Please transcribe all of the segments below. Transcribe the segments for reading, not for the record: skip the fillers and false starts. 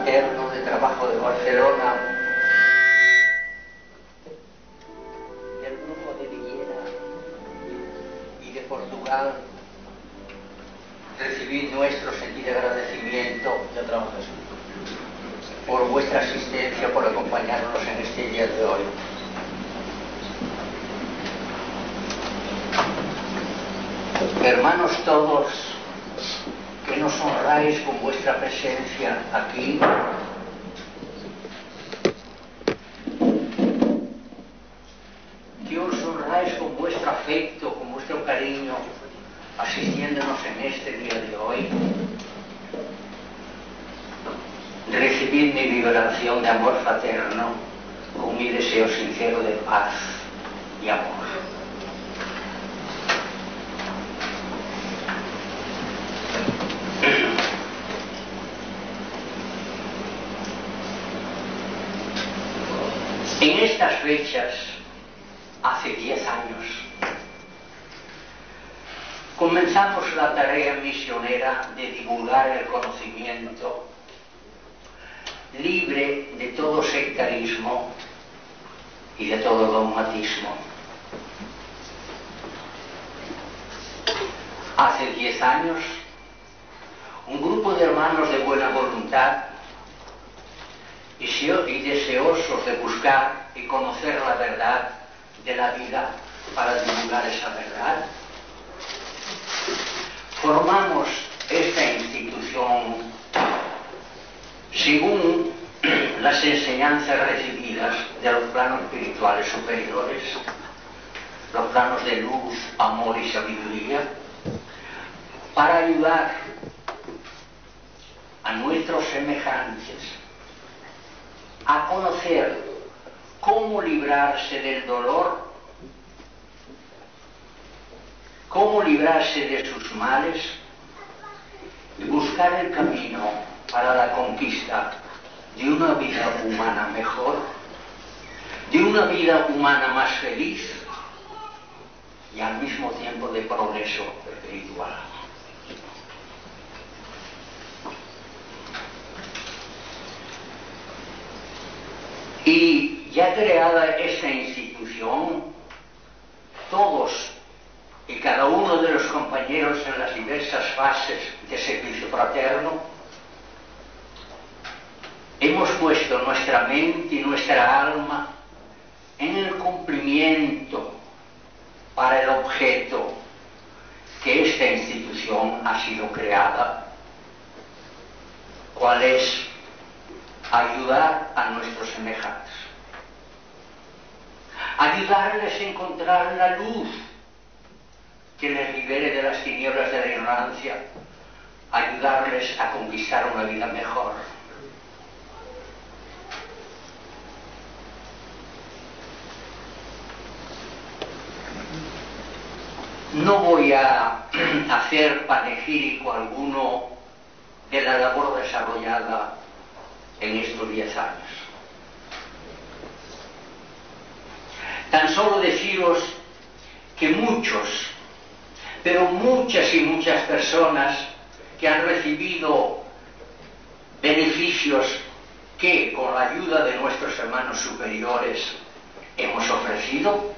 fraterno de trabajo de Barcelona, del grupo de Villena y de Portugal, recibid nuestro sentido agradecimiento por vuestra asistencia, por acompañarnos en este día de hoy. Hermanos todos, que nos honráis con vuestra presencia aquí, que os honráis con vuestro afecto, con vuestro cariño, asistiéndonos en este día de hoy, recibid mi vibración de amor fraterno con mi deseo sincero de paz y amor. En estas fechas, hace 10 años, comenzamos la tarea misionera de divulgar el conocimiento libre de todo sectarismo y de todo dogmatismo. Hace 10 años, un grupo de hermanos de buena voluntad y deseosos de buscar y conocer la verdad de la vida para divulgar esa verdad, formamos esta institución según las enseñanzas recibidas de los planos espirituales superiores, los planos de luz, amor y sabiduría, para ayudar a nuestros semejantes a conocer cómo librarse del dolor, cómo librarse de sus males y buscar el camino para la conquista de una vida humana mejor, de una vida humana más feliz y al mismo tiempo de progreso espiritual. Y ya creada esta institución, todos y cada uno de los compañeros en las diversas fases de servicio fraterno, hemos puesto nuestra mente y nuestra alma en el cumplimiento para el objeto que esta institución ha sido creada, cuál es ayudar a nuestros semejantes, ayudarles a encontrar la luz que les libere de las tinieblas de la ignorancia, ayudarles a conquistar una vida mejor. No voy a hacer panegírico alguno de la labor desarrollada en estos 10 años. Tan solo deciros que muchos, pero muchas y muchas personas que han recibido beneficios que con la ayuda de nuestros hermanos superiores hemos ofrecido,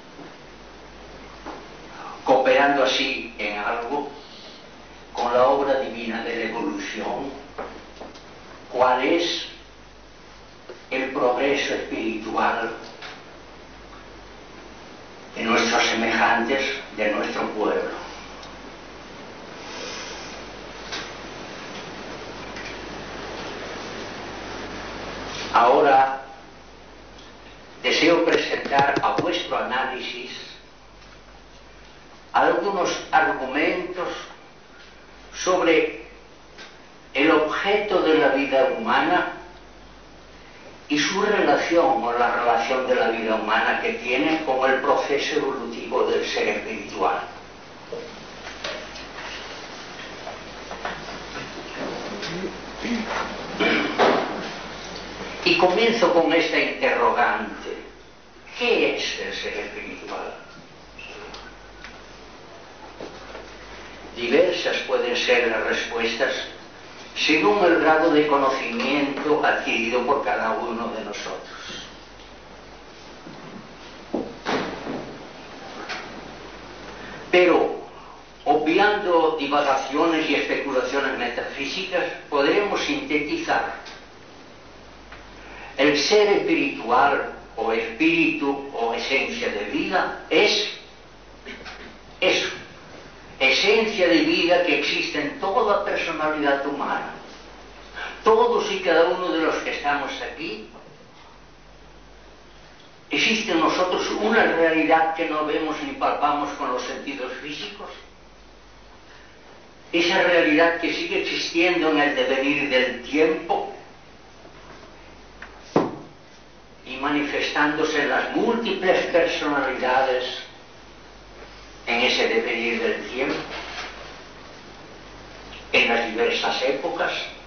cooperando así en algo con la obra divina de la evolución, cuál es el progreso espiritual de nuestros semejantes, de nuestro pueblo. Ahora deseo presentar a vuestro análisis algunos argumentos sobre el objeto de la vida humana y su relación o la relación de la vida humana que tiene con el proceso evolutivo del ser espiritual. Y comienzo con esta interrogante: ¿qué es el ser espiritual? Diversas pueden ser las respuestas según el grado de conocimiento adquirido por cada uno de nosotros. Pero, obviando divagaciones y especulaciones metafísicas, podremos sintetizar: el ser espiritual o espíritu o esencia de vida es eso, esencia de vida que existe en toda personalidad humana. Todos y cada uno de los que estamos aquí, existe en nosotros una realidad que no vemos ni palpamos con los sentidos físicos. Esa realidad que sigue existiendo en el devenir del tiempo y manifestándose en las múltiples personalidades en ese devenir del tiempo, en las diversas épocas,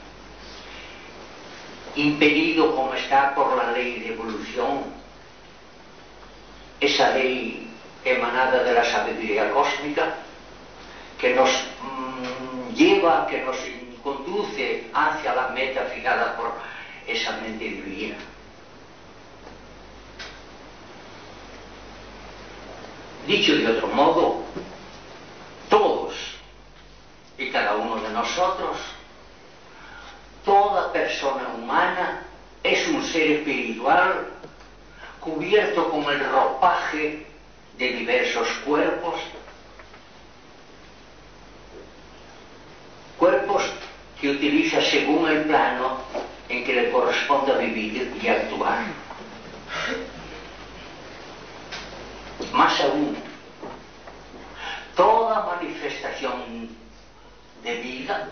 impedido como está por la ley de evolución, esa ley emanada de la sabiduría cósmica, que nos lleva, que nos conduce hacia la meta fijada por esa mente divina. Dicho de otro modo, todos y cada uno de nosotros, toda persona humana es un ser espiritual cubierto con el ropaje de diversos cuerpos, cuerpos que utiliza según el plano en que le corresponda vivir y actuar. Más aún, toda manifestación de vida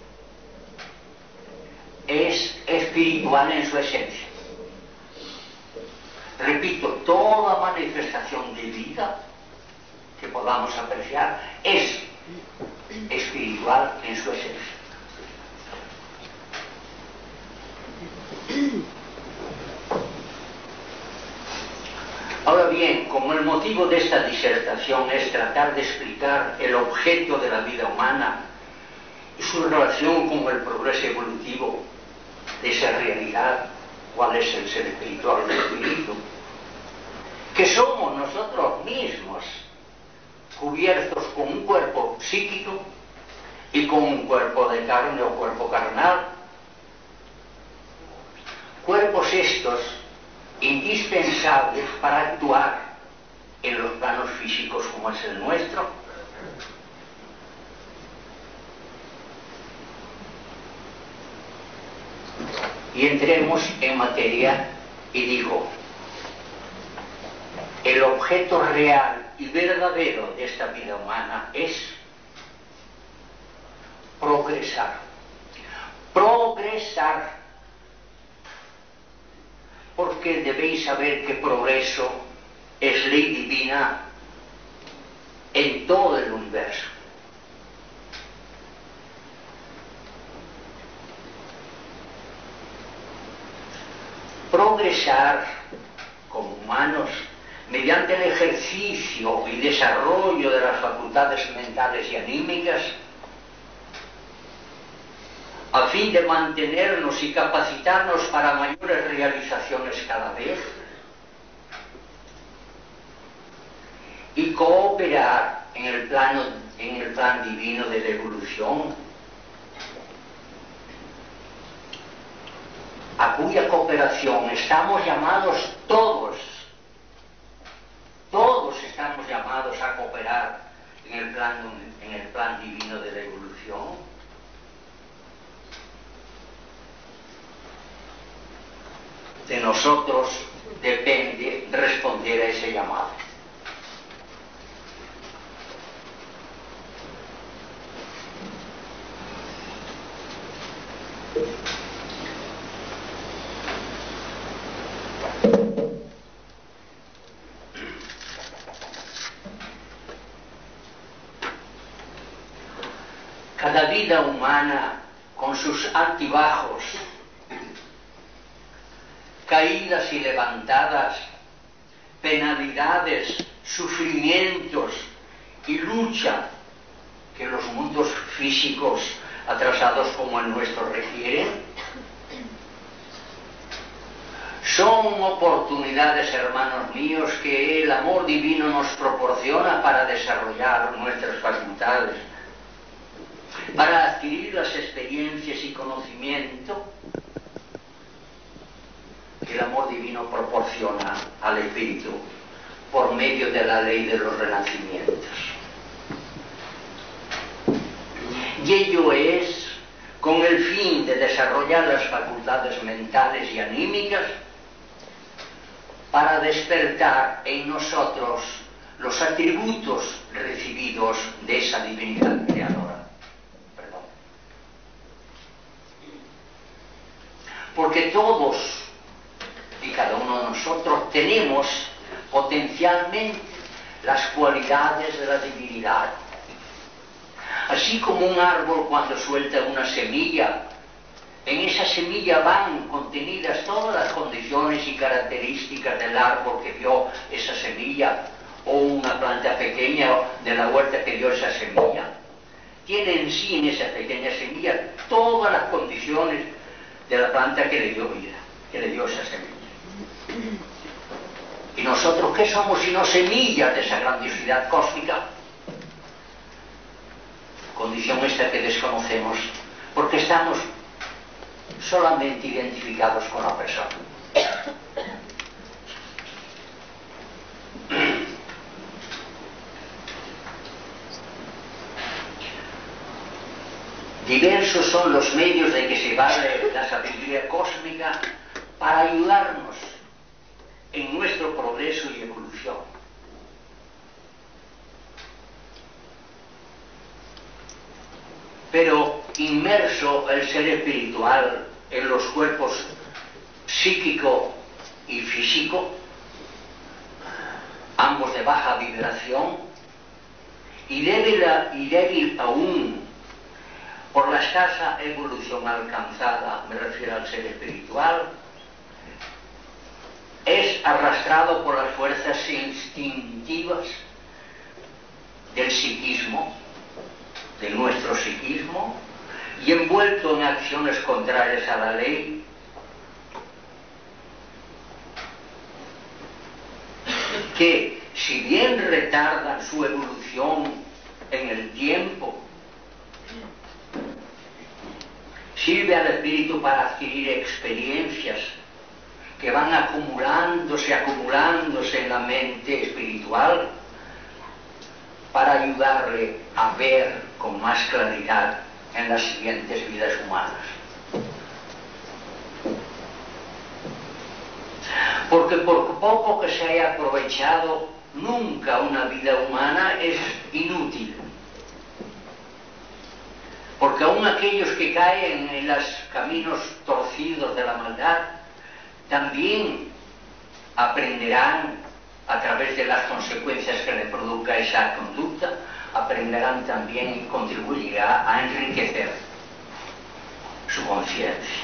es espiritual en su esencia. Repito, toda manifestación de vida que podamos apreciar es espiritual en su esencia. Ahora bien, como el motivo de esta disertación es tratar de explicar el objeto de la vida humana y su relación con el progreso evolutivo de esa realidad, cuál es el ser espiritual del espíritu, que somos nosotros mismos, cubiertos con un cuerpo psíquico y con un cuerpo de carne o cuerpo carnal, cuerpos estos indispensables para actuar en los planos físicos como es el nuestro. Y entremos en materia y digo, el objeto real y verdadero de esta vida humana es progresar. Progresar. Porque debéis saber que progreso es ley divina en todo el universo. Progresar como humanos mediante el ejercicio y desarrollo de las facultades mentales y anímicas, a fin de mantenernos y capacitarnos para mayores realizaciones cada vez, y cooperar en el plan divino de la evolución, a cuya cooperación estamos llamados todos estamos llamados a cooperar en el plan divino de la evolución. De nosotros depende responder a ese llamado. Cada vida humana, con sus altibajos, caídas y levantadas, penalidades, sufrimientos y lucha que los mundos físicos atrasados como el nuestro requieren. Son oportunidades, hermanos míos, que el amor divino nos proporciona para desarrollar nuestras facultades, para adquirir las experiencias y conocimiento que el amor divino proporciona al espíritu por medio de la ley de los renacimientos. Y ello es con el fin de desarrollar las facultades mentales y anímicas para despertar en nosotros los atributos recibidos de esa divinidad creadora. Perdón. Porque todos y cada uno de nosotros tenemos potencialmente las cualidades de la divinidad. Así como un árbol cuando suelta una semilla, en esa semilla van contenidas todas las condiciones y características del árbol que dio esa semilla, o una planta pequeña de la huerta que dio esa semilla. Tiene en sí, en esa pequeña semilla, todas las condiciones de la planta que le dio vida, que le dio esa semilla. ¿Y nosotros qué somos sino semillas de esa grandiosidad cósmica? Condición esta que desconocemos, porque estamos solamente identificados con la persona. Diversos son los medios de que se vale la sabiduría cósmica para ayudarnos en nuestro progreso y evolución. Pero inmerso el ser espiritual en los cuerpos psíquico y físico, ambos de baja vibración, y débil aún por la escasa evolución alcanzada, me refiero al ser espiritual, es arrastrado por las fuerzas instintivas del psiquismo, de nuestro psiquismo, y envuelto en acciones contrarias a la ley, que si bien retardan su evolución en el tiempo, sirve al espíritu para adquirir experiencias que van acumulándose en la mente espiritual, para ayudarle a ver con más claridad en las siguientes vidas humanas. Porque por poco que se haya aprovechado, nunca una vida humana es inútil. Porque aun aquellos que caen en los caminos torcidos de la maldad, también aprenderán, a través de las consecuencias que le produzca esa conducta, aprenderán también y contribuirá a enriquecer su conciencia.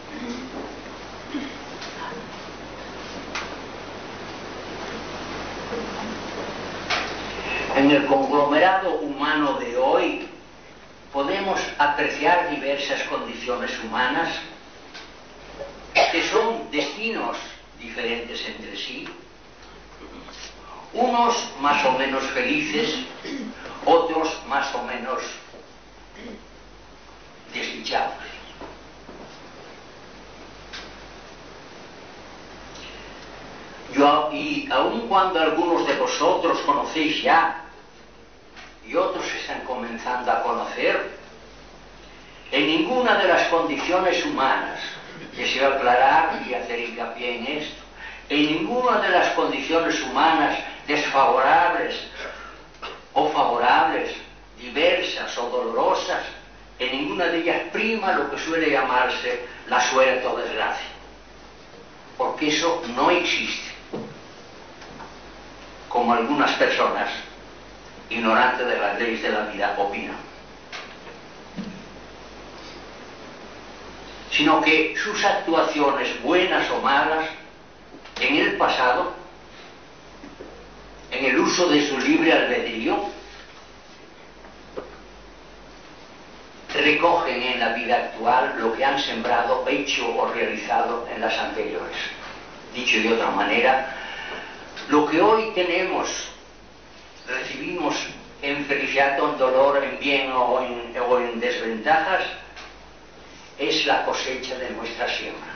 En el conglomerado humano de hoy podemos apreciar diversas condiciones humanas que son destinos diferentes entre sí, unos más o menos felices, otros más o menos desdichados. Y aun cuando algunos de vosotros conocéis ya y otros están comenzando a conocer, en ninguna de las condiciones humanas, deseo aclarar y hacer hincapié en esto, en ninguna de las condiciones humanas desfavorables o favorables, diversas o dolorosas, en ninguna de ellas prima lo que suele llamarse la suerte o desgracia, porque eso no existe, como algunas personas ignorantes de las leyes de la vida opinan, sino que sus actuaciones, buenas o malas, en el pasado, en el uso de su libre albedrío, recogen en la vida actual lo que han sembrado, hecho o realizado en las anteriores. Dicho de otra manera, lo que hoy tenemos, recibimos en felicidad o en dolor, en bien o en desventajas, es la cosecha de nuestra siembra.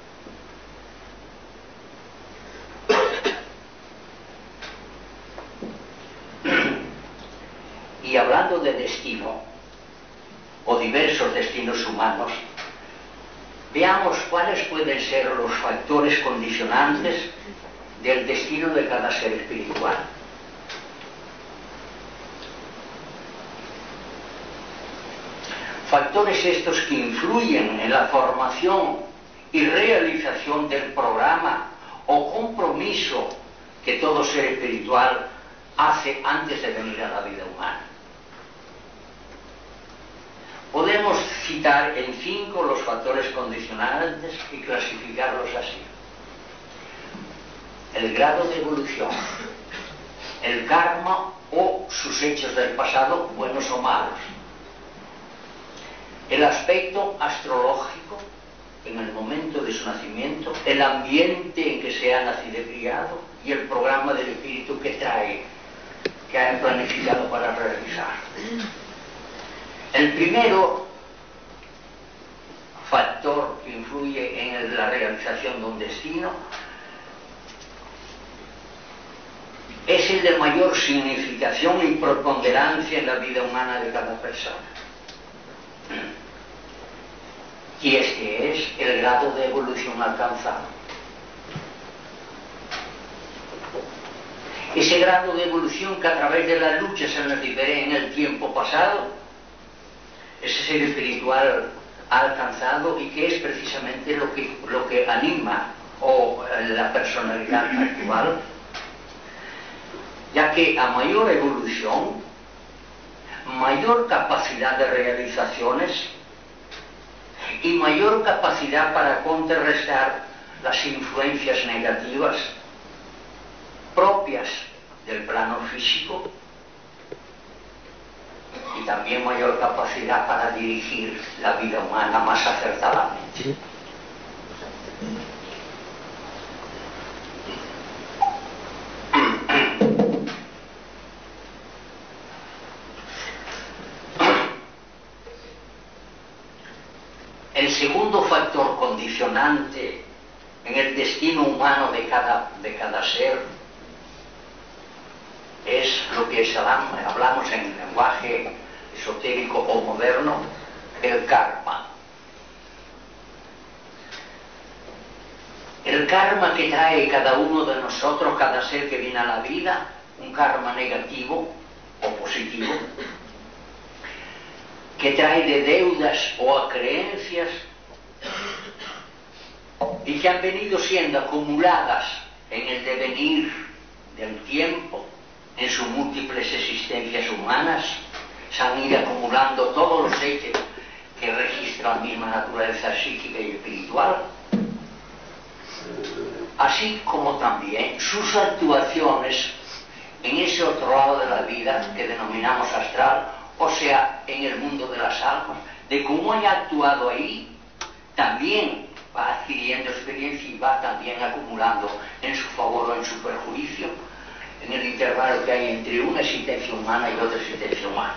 Y hablando de destino, o diversos destinos humanos, veamos cuáles pueden ser los factores condicionantes del destino de cada ser espiritual. Factores estos que influyen en la formación y realización del programa o compromiso que todo ser espiritual hace antes de venir a la vida humana. Podemos citar en 5 los factores condicionantes y clasificarlos así: el grado de evolución, el karma o sus hechos del pasado, buenos o malos, el aspecto astrológico en el momento de su nacimiento, el ambiente en que se ha nacido y criado y el programa del espíritu que trae, que ha planificado para realizar. El primero factor que influye en la realización de un destino es el de mayor significación y preponderancia en la vida humana de cada persona. Y este es el grado de evolución alcanzado. Ese grado de evolución que a través de las luchas se nos liberé en el tiempo pasado, ese ser espiritual ha alcanzado, y que es precisamente lo que anima la personalidad actual, ya que a mayor evolución, mayor capacidad de realizaciones y mayor capacidad para contrarrestar las influencias negativas propias del plano físico, y también mayor capacidad para dirigir la vida humana más acertadamente. El segundo factor condicionante en el destino humano de cada ser es lo que hablamos en lenguaje esotérico o moderno, el karma. El karma que trae cada uno de nosotros, cada ser que viene a la vida, un karma negativo o positivo, que trae de deudas o a creencias y que han venido siendo acumuladas en el devenir del tiempo, en sus múltiples existencias humanas. Se han ido acumulando todos los hechos que registra la misma naturaleza psíquica y espiritual, así como también sus actuaciones en ese otro lado de la vida que denominamos astral, o sea, en el mundo de las almas, de cómo haya actuado ahí, también va adquiriendo experiencia y va también acumulando en su favor o en su perjuicio, en el intervalo que hay entre una existencia humana y otra existencia humana.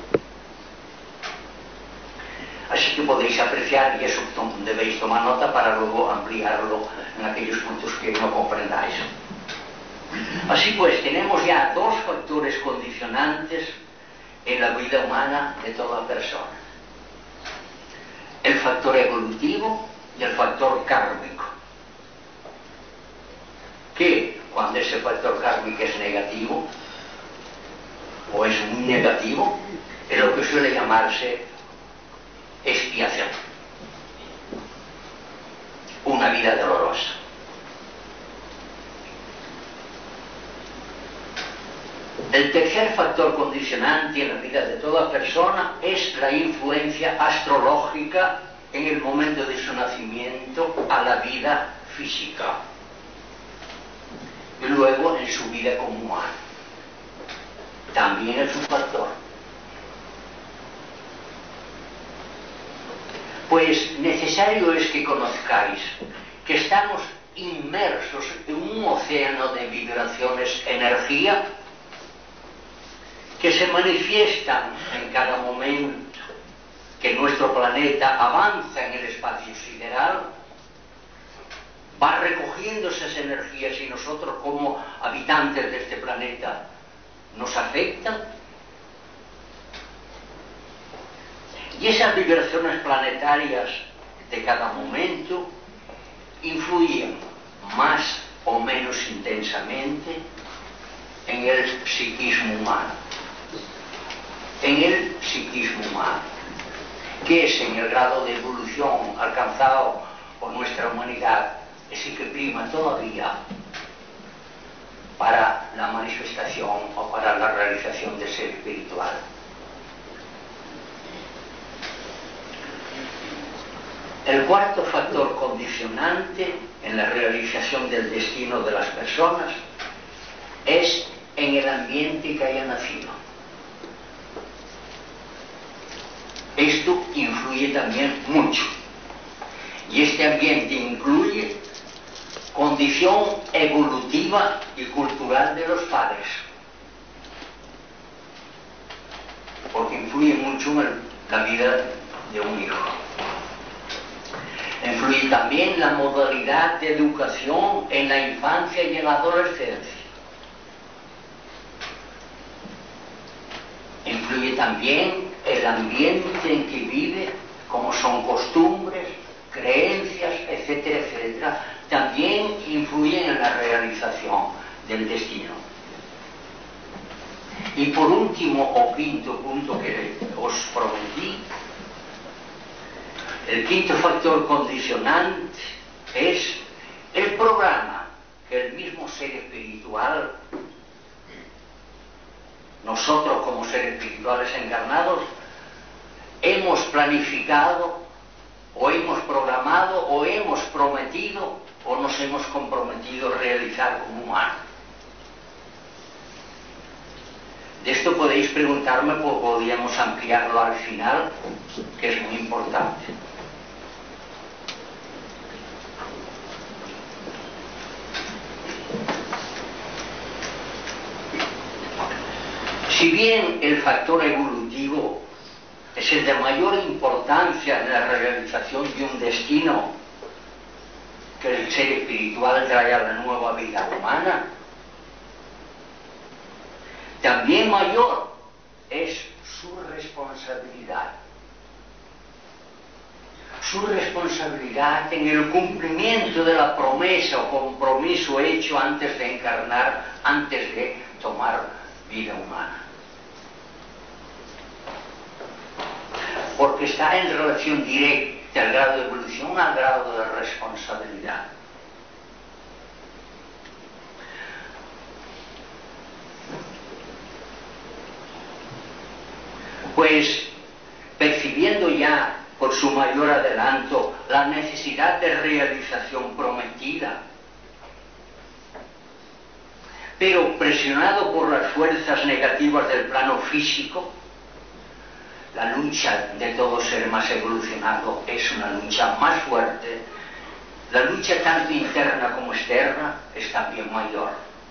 Así que podéis apreciar, y eso debéis tomar nota para luego ampliarlo en aquellos puntos que no comprendáis. Así pues, tenemos ya 2 factores condicionantes en la vida humana de toda persona: el factor evolutivo y el factor kármico, que cuando ese factor kármico es negativo o es muy negativo, es lo que suele llamarse expiación, una vida dolorosa. El tercer factor condicionante en la vida de toda persona es la influencia astrológica en el momento de su nacimiento a la vida física y luego en su vida como humano. También es un factor. Pues necesario es que conozcáis que estamos inmersos en un océano de vibraciones, energía, que se manifiestan en cada momento que nuestro planeta avanza en el espacio sideral, va recogiendo esas energías y nosotros como habitantes de este planeta nos afectan. Y esas vibraciones planetarias de cada momento influyen más o menos intensamente en el psiquismo humano. En el psiquismo humano, que es en el grado de evolución alcanzado por nuestra humanidad, es el que prima todavía para la manifestación o para la realización del ser espiritual. El cuarto factor condicionante en la realización del destino de las personas es en el ambiente que haya nacido. Esto influye también mucho. Y este ambiente incluye condición evolutiva y cultural de los padres. Porque influye mucho en la vida de un hijo. Influye también la modalidad de educación en la infancia y en la adolescencia. Influye también el ambiente en que vive, como son costumbres, creencias, etcétera, etcétera. También influyen en la realización del destino. Y por último, o quinto punto que os prometí, el quinto factor condicionante es el programa que el mismo ser espiritual, nosotros como seres espirituales encarnados, hemos planificado o hemos programado o hemos prometido o nos hemos comprometido a realizar como humanos. De esto podéis preguntarme, pues podríamos ampliarlo al final, que es muy importante. Si bien el factor evolutivo es el de mayor importancia en la realización de un destino que el ser espiritual trae a la nueva vida humana, también mayor es su responsabilidad. Su responsabilidad en el cumplimiento de la promesa o compromiso hecho antes de encarnar, antes de tomar vida humana. Porque está en relación directa al grado de evolución al grado de responsabilidad. Pues percibiendo ya por su mayor adelanto la necesidad de realización prometida, pero presionado por las fuerzas negativas del plano físico, la lucha de todo ser más evolucionado es una lucha más fuerte. La lucha tanto interna como externa es también mayor.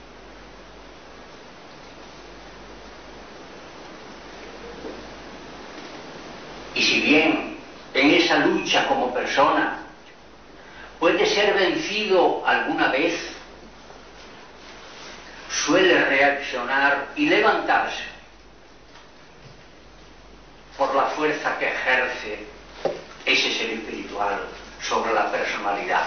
Y si bien en esa lucha como persona puede ser vencido alguna vez, suele reaccionar y levantarse por la fuerza que ejerce ese ser espiritual sobre la personalidad.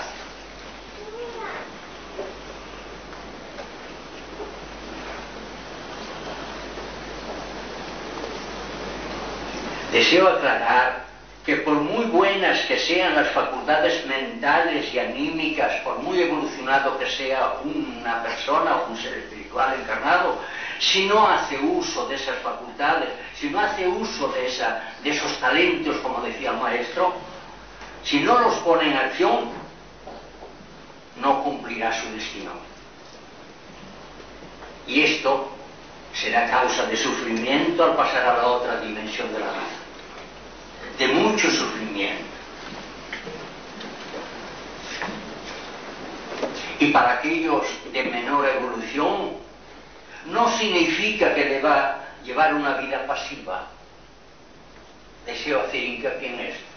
Deseo aclarar que por muy buenas que sean las facultades mentales y anímicas, por muy evolucionado que sea una persona o un ser espiritual encarnado, si no hace uso de esas facultades, si no hace uso de esos talentos, como decía el maestro, si no los pone en acción, no cumplirá su destino. Y esto será causa de sufrimiento al pasar a la otra dimensión de la vida. De mucho sufrimiento. Y para aquellos de menor evolución, no significa que deba llevar una vida pasiva. Deseo hacer hincapié en esto.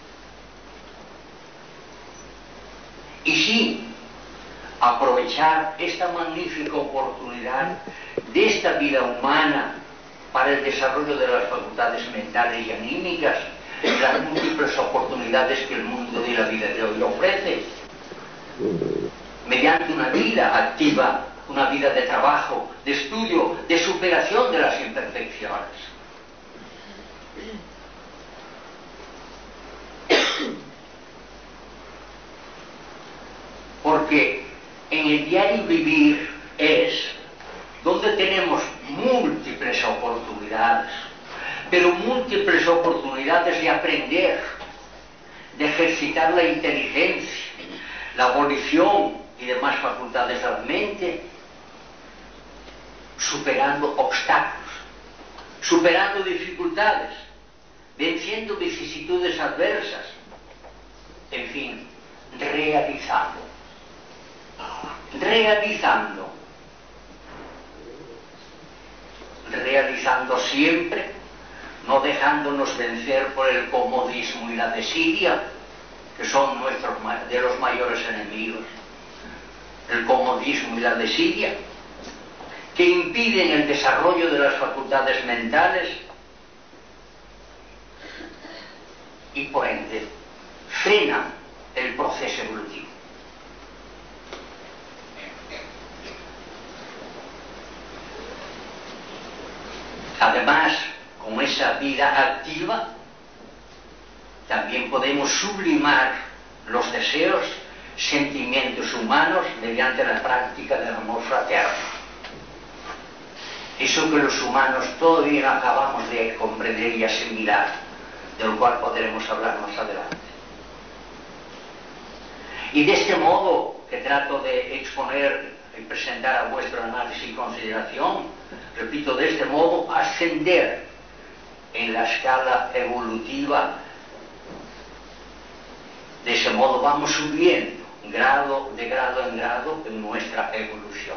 Y sí, aprovechar esta magnífica oportunidad de esta vida humana para el desarrollo de las facultades mentales y anímicas, las múltiples oportunidades que el mundo de la vida de hoy ofrece, mediante una vida activa, una vida de trabajo, de estudio, de superación de las imperfecciones. Porque en el diario vivir es donde tenemos múltiples oportunidades, pero múltiples oportunidades de aprender, de ejercitar la inteligencia, la volición y demás facultades de la mente, superando obstáculos, superando dificultades, venciendo vicisitudes adversas, en fin, realizando siempre, no dejándonos vencer por el comodismo y la desidia, que son de los mayores enemigos. El comodismo y la desidia, que impiden el desarrollo de las facultades mentales y, por ende, frenan el proceso evolutivo. Además, con esa vida activa, también podemos sublimar los deseos, sentimientos humanos mediante la práctica del amor fraterno. Eso que los humanos todavía no acabamos de comprender y asimilar, del cual podremos hablar más adelante. Y de este modo que trato de exponer y presentar a vuestro análisis y consideración, repito, de este modo ascender en la escala evolutiva. De ese modo vamos subiendo de grado en grado en nuestra evolución.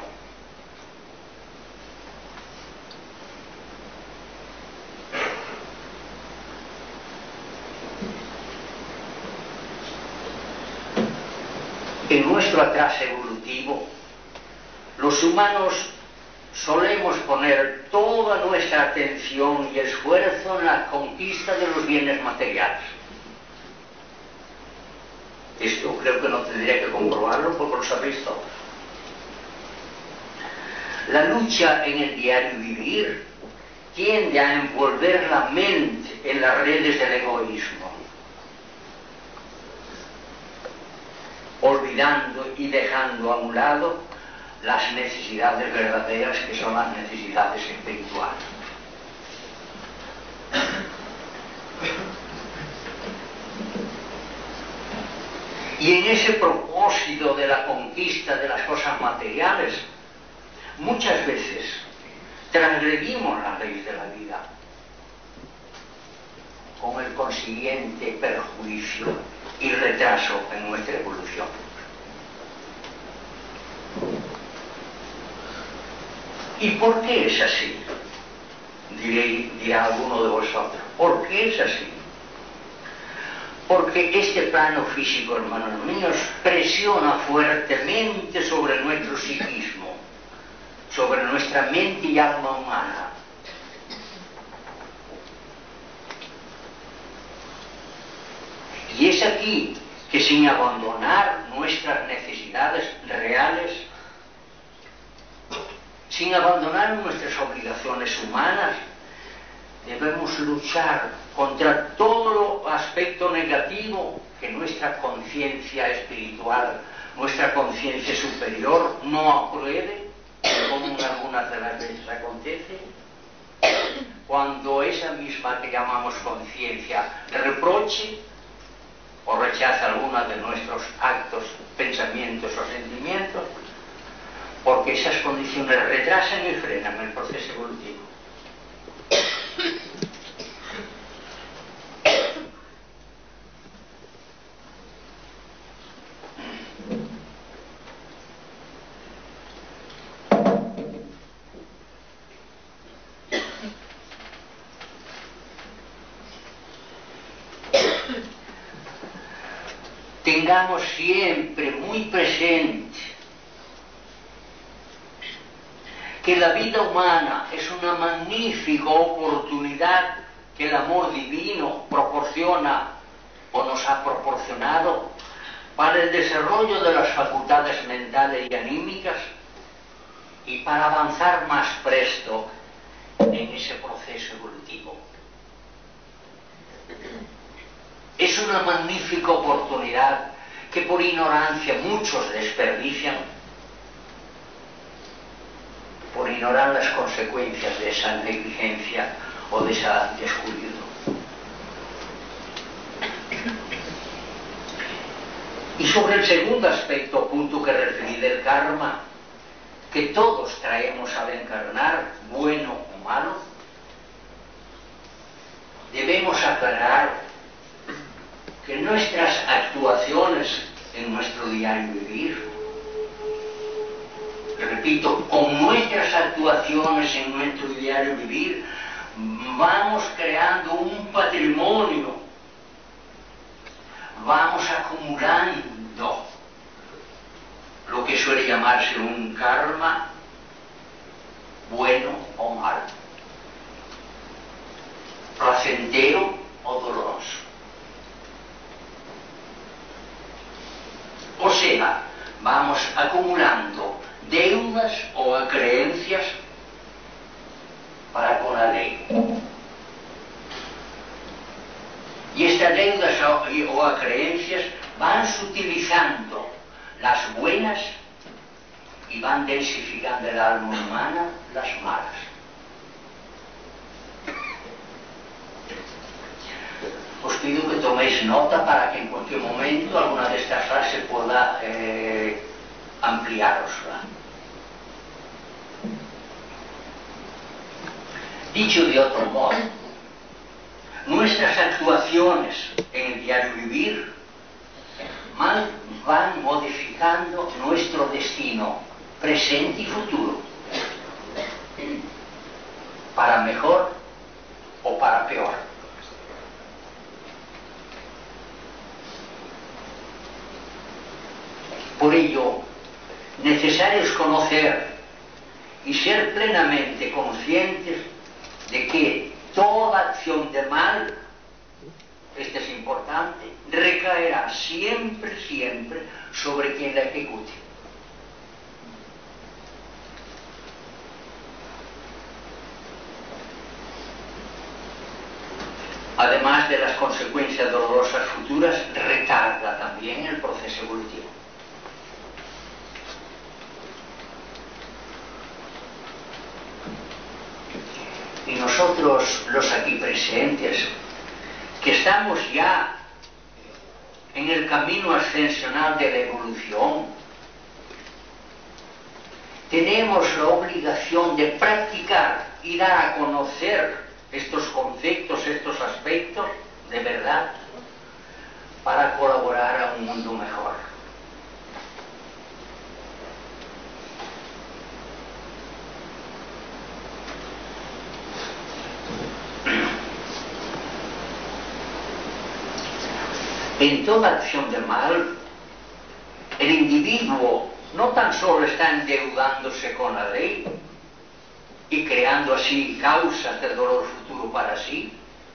En nuestro atraso evolutivo, los humanos solemos poner toda nuestra atención y esfuerzo en la conquista de los bienes materiales. Esto creo que no tendría que comprobarlo porque lo sabéis todos. La lucha en el diario vivir tiende a envolver la mente en las redes del egoísmo, olvidando y dejando a un lado las necesidades verdaderas, que son las necesidades espirituales. Y en ese propósito de la conquista de las cosas materiales, muchas veces transgredimos las leyes de la vida, con el consiguiente perjuicio y retraso en nuestra evolución. ¿Y por qué es así? Dirá alguno de vosotros. ¿Por qué es así? Porque este plano físico, hermanos míos, presiona fuertemente sobre nuestro psiquismo, sobre nuestra mente y alma humana. Y es aquí que, sin abandonar nuestras necesidades reales, sin abandonar nuestras obligaciones humanas, debemos luchar contra todo aspecto negativo que nuestra conciencia espiritual, nuestra conciencia superior no apruebe, como algunas de las veces acontece, cuando esa misma que llamamos conciencia reproche o rechaza alguna de nuestros actos, pensamientos o sentimientos, porque esas condiciones retrasan y frenan el proceso evolutivo. tengamos siempre muy presente que la vida humana es una magnífica oportunidad que el amor divino proporciona o nos ha proporcionado para el desarrollo de las facultades mentales y anímicas y para avanzar más presto en ese proceso evolutivo. Es una magnífica oportunidad que por ignorancia muchos desperdician, por ignorar las consecuencias de esa negligencia o de ese descuido. Y sobre el segundo aspecto, punto que referí del karma, que todos traemos al encarnar, bueno o malo, debemos aclarar que nuestras actuaciones en nuestro diario vivir, repito, con nuestras actuaciones en nuestro diario vivir, vamos creando un patrimonio, vamos acumulando lo que suele llamarse un karma, bueno o malo, placentero o doloroso. O sea, vamos acumulando deudas o creencias para con la ley. Y estas deudas o creencias van sutilizando las buenas y van densificando el alma humana las malas. Os pido que toméis nota para que en cualquier momento alguna de estas frases pueda ampliarosla. Dicho de otro modo, nuestras actuaciones en el diario vivir van modificando nuestro destino presente y futuro, para mejor o para peor. Por ello, necesario es conocer y ser plenamente conscientes de que toda acción de mal, esto es importante, recaerá siempre sobre quien la ejecute. Además de las consecuencias dolorosas futuras, retarda también el proceso evolutivo. Y nosotros, los aquí presentes, que estamos ya en el camino ascensional de la evolución, tenemos la obligación de practicar y dar a conocer estos conceptos, estos aspectos de verdad, para colaborar a un mundo mejor. En toda acción de mal, el individuo no tan solo está endeudándose con la ley y creando así causas de dolor futuro para sí,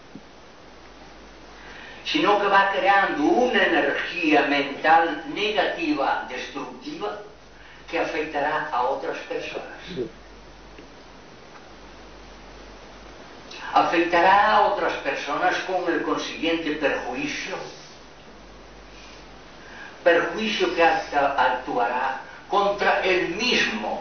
sino que va creando una energía mental negativa, destructiva, que afectará a otras personas. Afectará a otras personas con el consiguiente perjuicio que actuará contra el mismo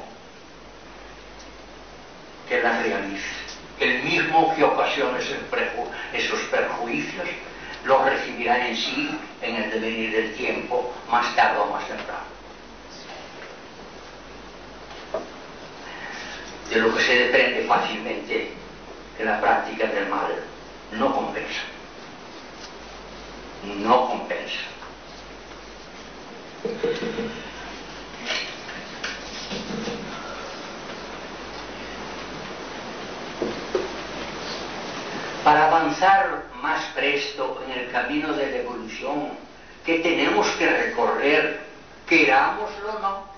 que la realice, el mismo que ocasiona esos perjuicios, los recibirá en sí en el devenir del tiempo, más tarde o más temprano. De lo que se desprende fácilmente que la práctica del mal no compensa. No compensa. Para avanzar más presto en el camino de la evolución que tenemos que recorrer, querámoslo o no.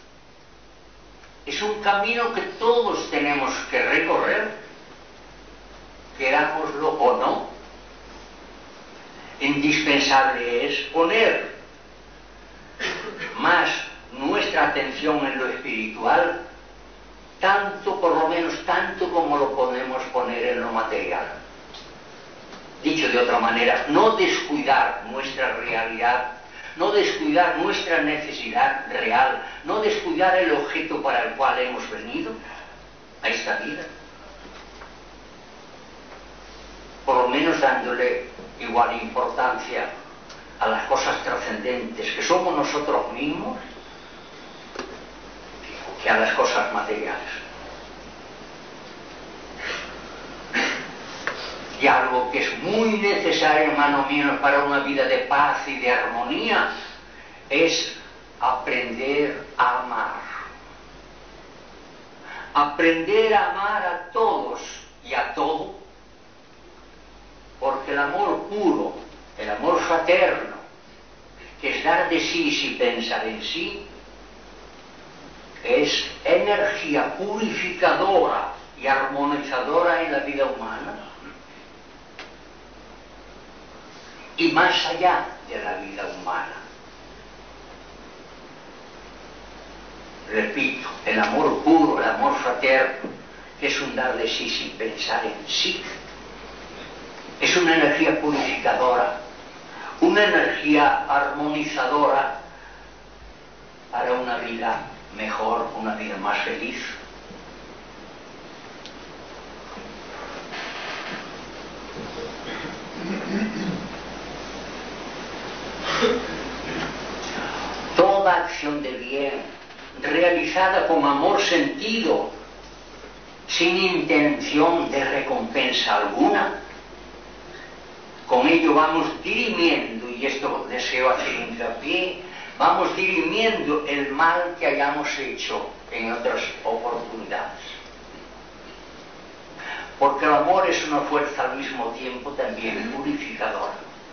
Es un camino que todos tenemos que recorrer, querámoslo o no. Indispensable es poner más nuestra atención en lo espiritual, tanto, por lo menos tanto como lo podemos poner en lo material. Dicho de otra manera, no descuidar nuestra realidad, no descuidar nuestra necesidad real, no descuidar el objeto para el cual hemos venido a esta vida. Por lo menos dándole igual importancia a las cosas trascendentes que somos nosotros mismos que a las cosas materiales. Y algo que es muy necesario, hermanos míos, para una vida de paz y de armonía es aprender a amar. Aprender a amar a todos y a todo, porque el amor puro, el amor fraterno, que es dar de sí sin pensar en sí, es energía purificadora y armonizadora en la vida humana y más allá de la vida humana. Repito, el amor puro, el amor fraterno, que es un dar de sí sin pensar en sí, es una energía purificadora, una energía armonizadora para una vida mejor, una vida más feliz. Toda acción de bien realizada con amor sentido, sin intención de recompensa alguna, con ello vamos dirimiendo, y esto deseo hacer hincapié, vamos dirimiendo el mal que hayamos hecho en otras oportunidades. Porque el amor es una fuerza al mismo tiempo también purificadora.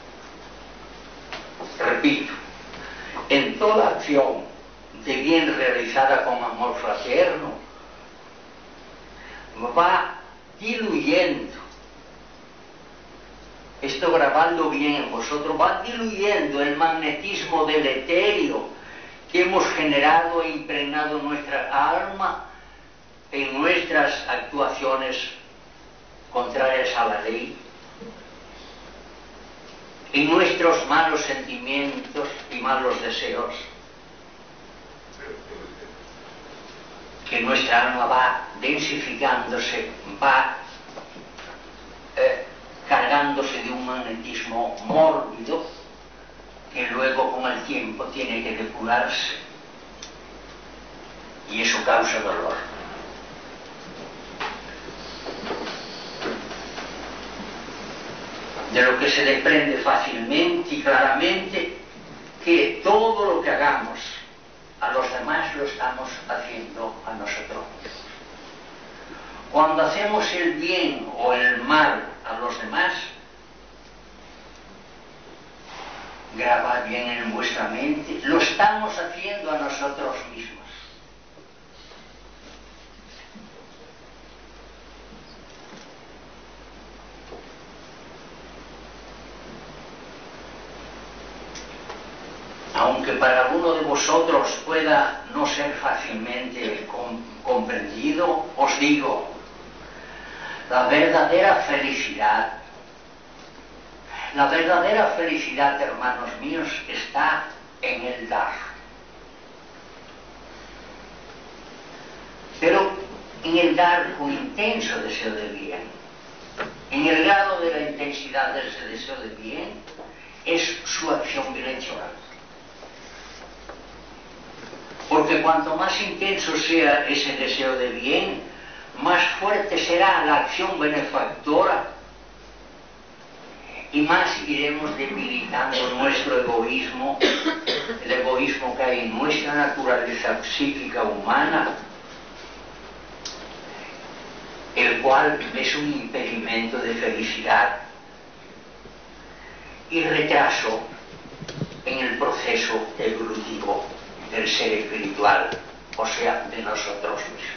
Repito, en toda acción de bien realizada con amor fraterno, va diluyendo, esto grabando bien en vosotros, va diluyendo el magnetismo del etéreo que hemos generado e impregnado nuestra alma en nuestras actuaciones contrarias a la ley, en nuestros malos sentimientos y malos deseos, que nuestra alma va densificándose, va cargándose de un magnetismo mórbido que luego con el tiempo tiene que depurarse, y eso causa dolor. De lo que se desprende fácilmente y claramente que todo lo que hagamos a los demás lo estamos haciendo a nosotros. Cuando hacemos el bien o el mal a los demás, grabad bien en vuestra mente, lo estamos haciendo a nosotros mismos. Aunque para alguno de vosotros pueda no ser fácilmente comprendido, os digo, la verdadera felicidad, hermanos míos, está en el dar. Pero en el dar con intenso deseo de bien. En el grado de la intensidad de ese deseo de bien es su acción bilateral. Porque cuanto más intenso sea ese deseo de bien, más fuerte será la acción benefactora y más iremos debilitando nuestro egoísmo, el egoísmo que hay en nuestra naturaleza psíquica humana, el cual es un impedimento de felicidad y retraso en el proceso evolutivo del ser espiritual, o sea, de nosotros mismos.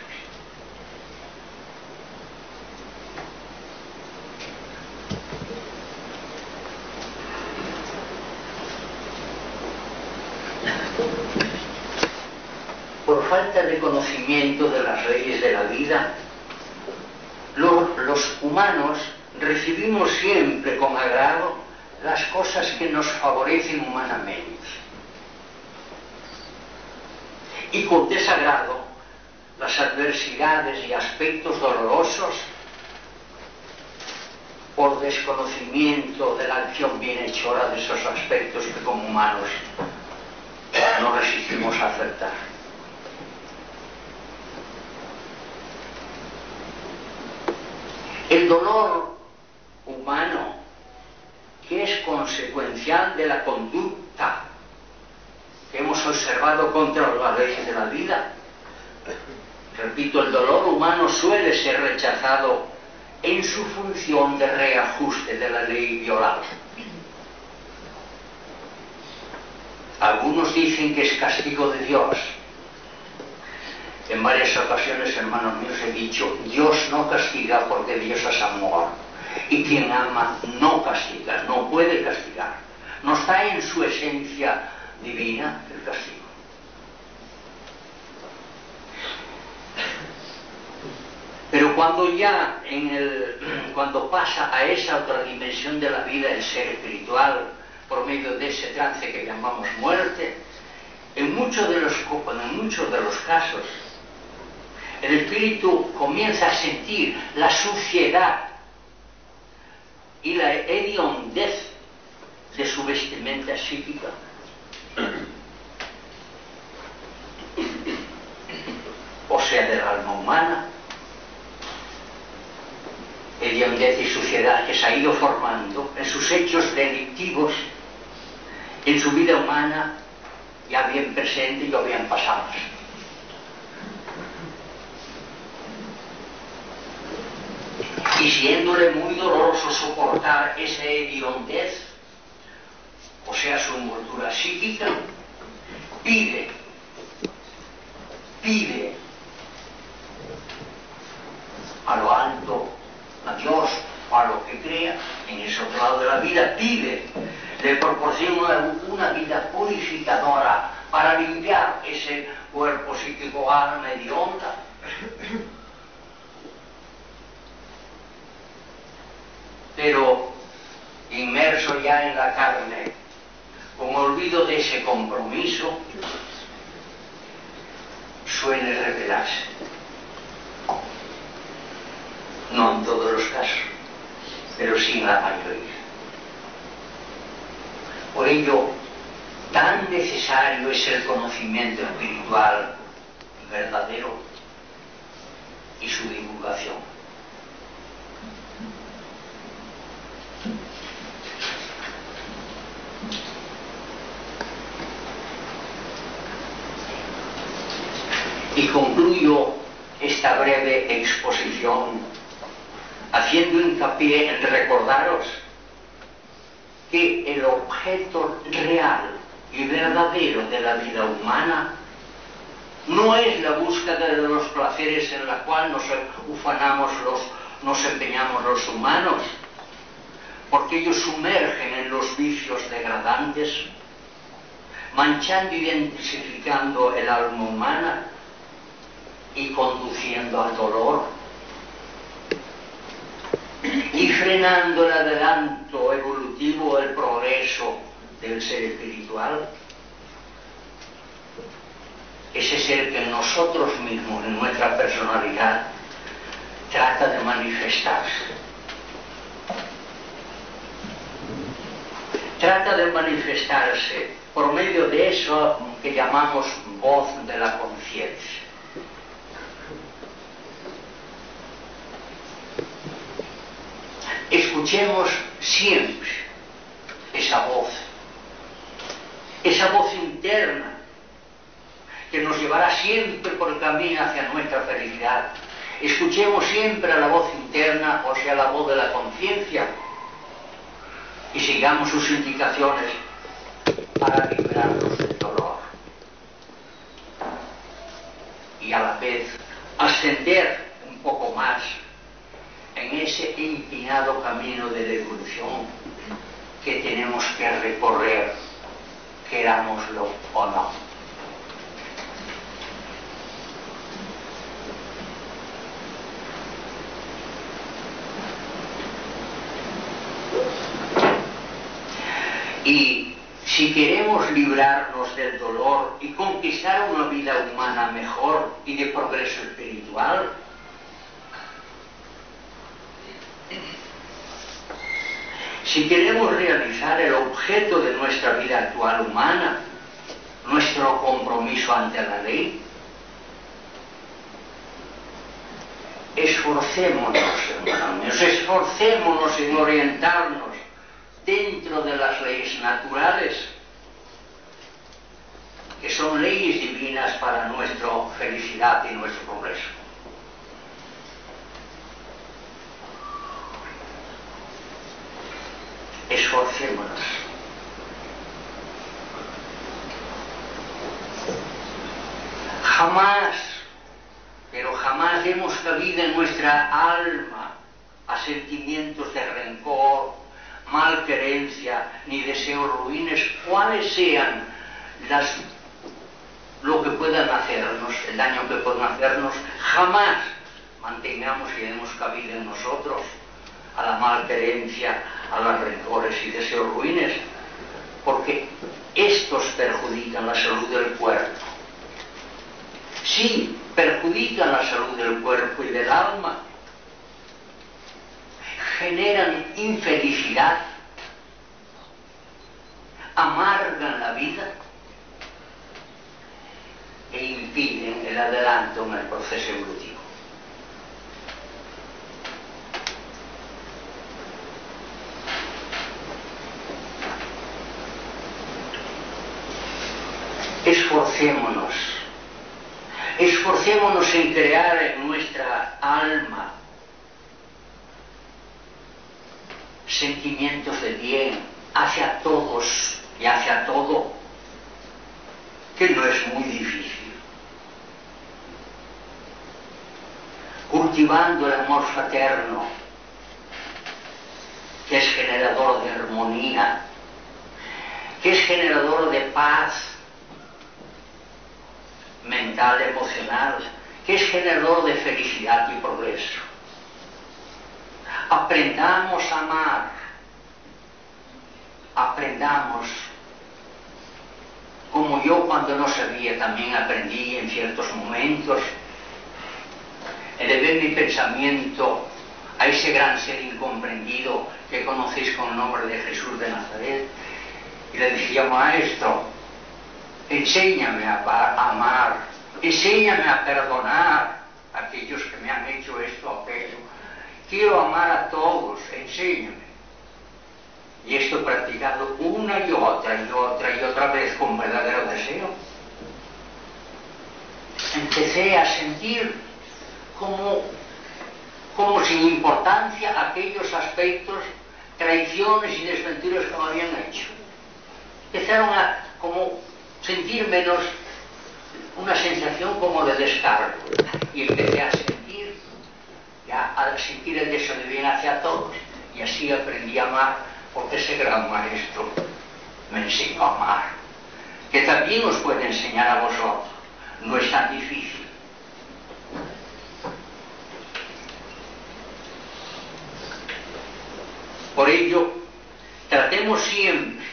Por falta de conocimiento de las leyes de la vida, los humanos recibimos siempre con agrado las cosas que nos favorecen humanamente y con desagrado las adversidades y aspectos dolorosos por desconocimiento de la acción bienhechora de esos aspectos que como humanos no resistimos a aceptar. El dolor humano, que es consecuencial de la conducta que hemos observado contra las leyes de la vida, repito, el dolor humano suele ser rechazado en su función de reajuste de la ley violada. Algunos dicen que es castigo de Dios. En varias ocasiones, hermanos míos, he dicho, Dios no castiga porque Dios es amor. Y quien ama no castiga, no puede castigar. No está en su esencia divina el castigo. Pero cuando pasa a esa otra dimensión de la vida, el ser espiritual, por medio de ese trance que llamamos muerte, en muchos de los casos, el espíritu comienza a sentir la suciedad y la hediondez de su vestimenta psíquica. O sea, del alma humana. Hediondez y suciedad que se ha ido formando en sus hechos delictivos, en su vida humana, ya bien presente y ya bien pasados. Y siéndole muy doloroso soportar esa hediondez, o sea, su envoltura psíquica, pide a lo alto, a Dios, o a lo que crea, en ese otro lado de la vida, le proporciona una vida purificadora para limpiar ese cuerpo psíquico, alma hedionda. Pero inmerso ya en la carne, con olvido de ese compromiso, suele revelarse. No en todos los casos, pero sí en la mayoría. Por ello, tan necesario es el conocimiento espiritual verdadero y su divulgación. Y concluyo esta breve exposición haciendo hincapié en recordaros que el objeto real y verdadero de la vida humana no es la búsqueda de los placeres en la cual nos ufanamos, nos empeñamos los humanos, porque ellos sumergen en los vicios degradantes, manchando y identificando el alma humana y conduciendo al dolor y frenando el adelanto evolutivo, el progreso del ser espiritual. Ese ser que en nosotros mismos, en nuestra personalidad, trata de manifestarse. Trata de manifestarse por medio de eso que llamamos voz de la conciencia. Escuchemos siempre esa voz interna que nos llevará siempre por el camino hacia nuestra felicidad. Escuchemos siempre a la voz interna, o sea, la voz de la conciencia, y sigamos sus indicaciones para librarnos del dolor y a la vez ascender un poco más en ese empinado camino de la evolución que tenemos que recorrer, querámoslo o no. Y si queremos librarnos del dolor y conquistar una vida humana mejor y de progreso espiritual, si queremos realizar el objeto de nuestra vida actual humana, nuestro compromiso ante la ley, esforcémonos, hermanos, esforcémonos en orientarnos dentro de las leyes naturales, que son leyes divinas para nuestra felicidad y nuestro progreso. Esforcémonos. Jamás, pero jamás demos cabida en nuestra alma a sentimientos de rencor, malquerencia, ni deseos ruines, cuales sean lo que puedan hacernos, el daño que puedan hacernos. Jamás mantengamos y demos cabida en nosotros a la malquerencia, a los rencores y deseos ruines, porque estos perjudican la salud del cuerpo. Sí, perjudican la salud del cuerpo y del alma, generan infelicidad, amargan la vida e impiden el adelanto en el proceso evolutivo. Esforcémonos en crear en nuestra alma sentimientos de bien hacia todos y hacia todo, que no es muy difícil. Cultivando el amor fraterno, que es generador de armonía, que es generador de paz mental, emocional, que es generador de felicidad y progreso. Aprendamos a amar, aprendamos, como yo cuando no sabía también aprendí en ciertos momentos, elevé mi pensamiento a ese gran ser incomprendido que conocéis con el nombre de Jesús de Nazaret, y le decía: maestro, enséñame a amar, enséñame a perdonar a aquellos que me han hecho esto o aquello. Quiero amar a todos, enséñame. Y esto practicado una y otra y otra y otra vez con verdadero deseo, empecé a sentir como sin importancia aquellos aspectos, traiciones y desventuras que me habían hecho. Empezaron a como sentir menos, una sensación como de descargo, y empecé a sentir el deseo de bien hacia todos, y así aprendí a amar, porque ese gran maestro me enseñó a amar, que también os puede enseñar a vosotros. No es tan difícil. Por ello, tratemos siempre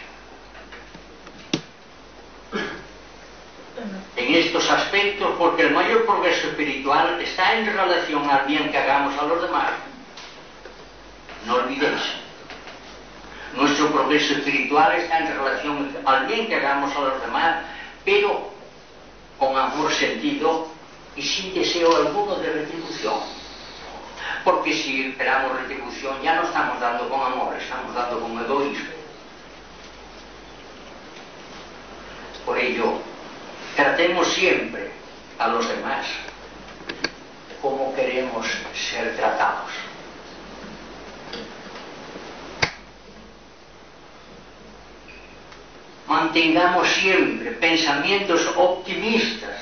en estos aspectos, porque el mayor progreso espiritual está en relación al bien que hagamos a los demás. No olvidéis, nuestro progreso espiritual está en relación al bien que hagamos a los demás, pero con amor sentido y sin deseo alguno de retribución. Porque si esperamos retribución, ya no estamos dando con amor, estamos dando con egoísmo. Por ello, tratemos siempre a los demás como queremos ser tratados. mantengamos siempre pensamientos optimistas,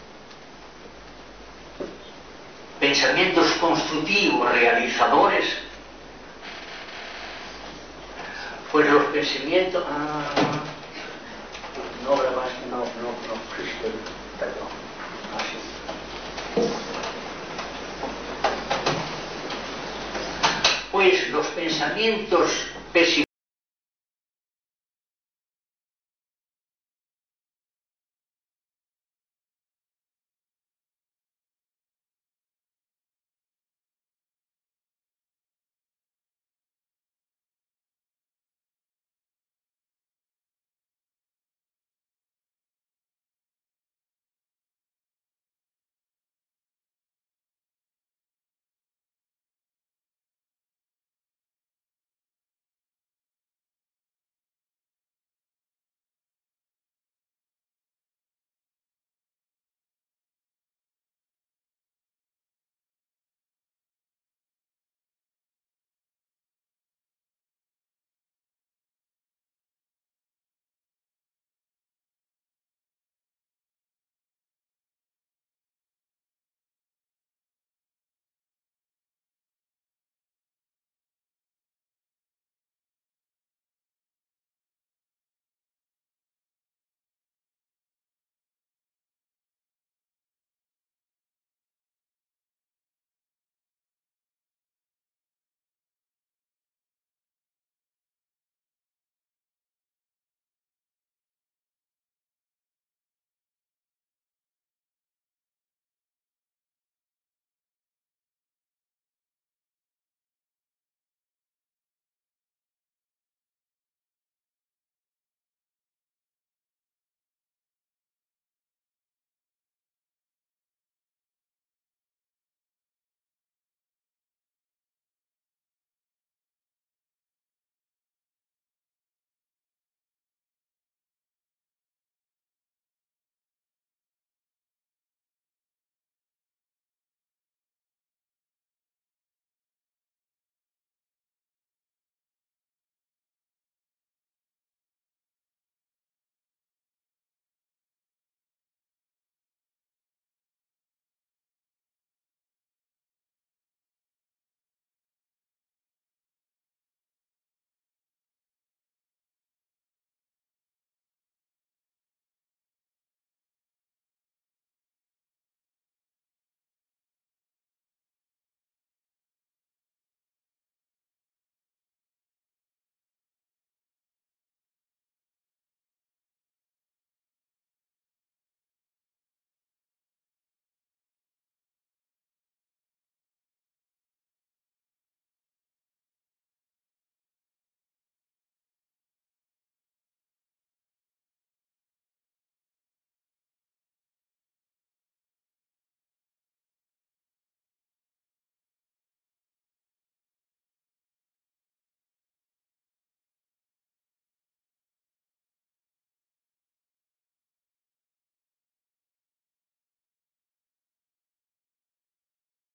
pensamientos constructivos, realizadores, pues los pensamientos... no grabas, no, Cristian, perdón. Así. Pues los pensamientos pesimistas